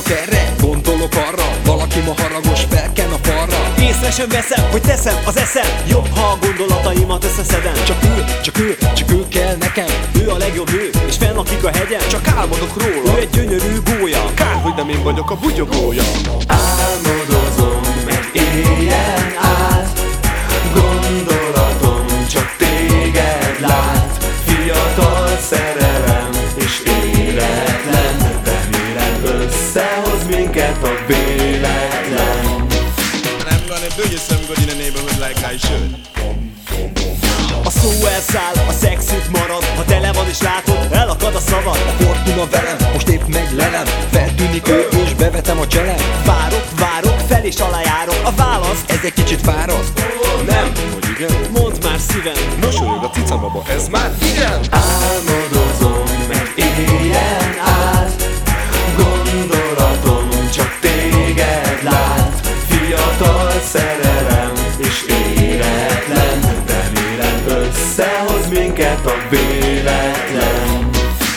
Gondolok erre, gondolok arra, valaki ma haragos, felken a falra. Észre sem veszem, hogy teszem az eszem, jobb, ha a gondolataimat összeszedem. Csak ő kell nekem. Ő a legjobb nő, és fennakik a hegyen. Csak álmodok róla, Ő egy gyönyörű gólya. kár, hogy nem én vagyok a bugyogója. Álmodozom egy éjjel át, gondolatom csak téged lát. Fiatal szerelem és életlen, remélem összehoz minket a véletlen. And I'm gonna do you some good in the neighborhood like I should. A szó elszáll, a szexit marad. Ha tele van és látod, elakad a szavad. A fortuna velem, most épp megy lelem. Feltűnik ő és bevetem a cselem. Várok, fel és alá járok. A válasz, Ez egy kicsit fáraszt. Nem, hogy igen, mondd már szívem. mosolyog a cicababa, ez már igen. Álmodozom egy éjjel át, gondolatom csak téged lát. Fiatal szerelem és életlen, remélem összehoz minket a véletlen.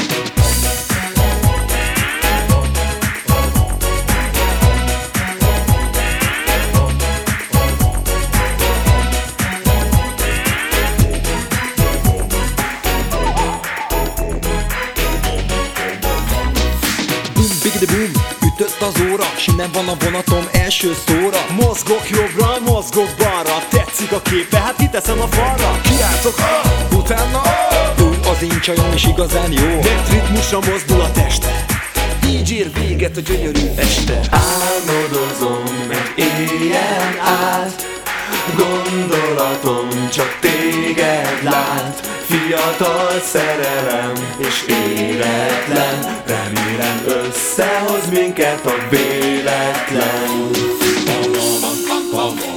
Bum, bigidi bum, ütött az óra. S innen van a vonatom első szóra. Mozgok jobbra, mozgok balra. Tetszik a képe, hát kiteszem a falra. Kiáltok, utána Ő az én csajom és igazán jó. Mert ritmusra mozdul a teste. így ér véget a gyönyörű este. Álmodozom egy éjjel át, gondolatom csak téged lát. Fiatal szerelem és életlen, remélem összehoz minket a véletlen.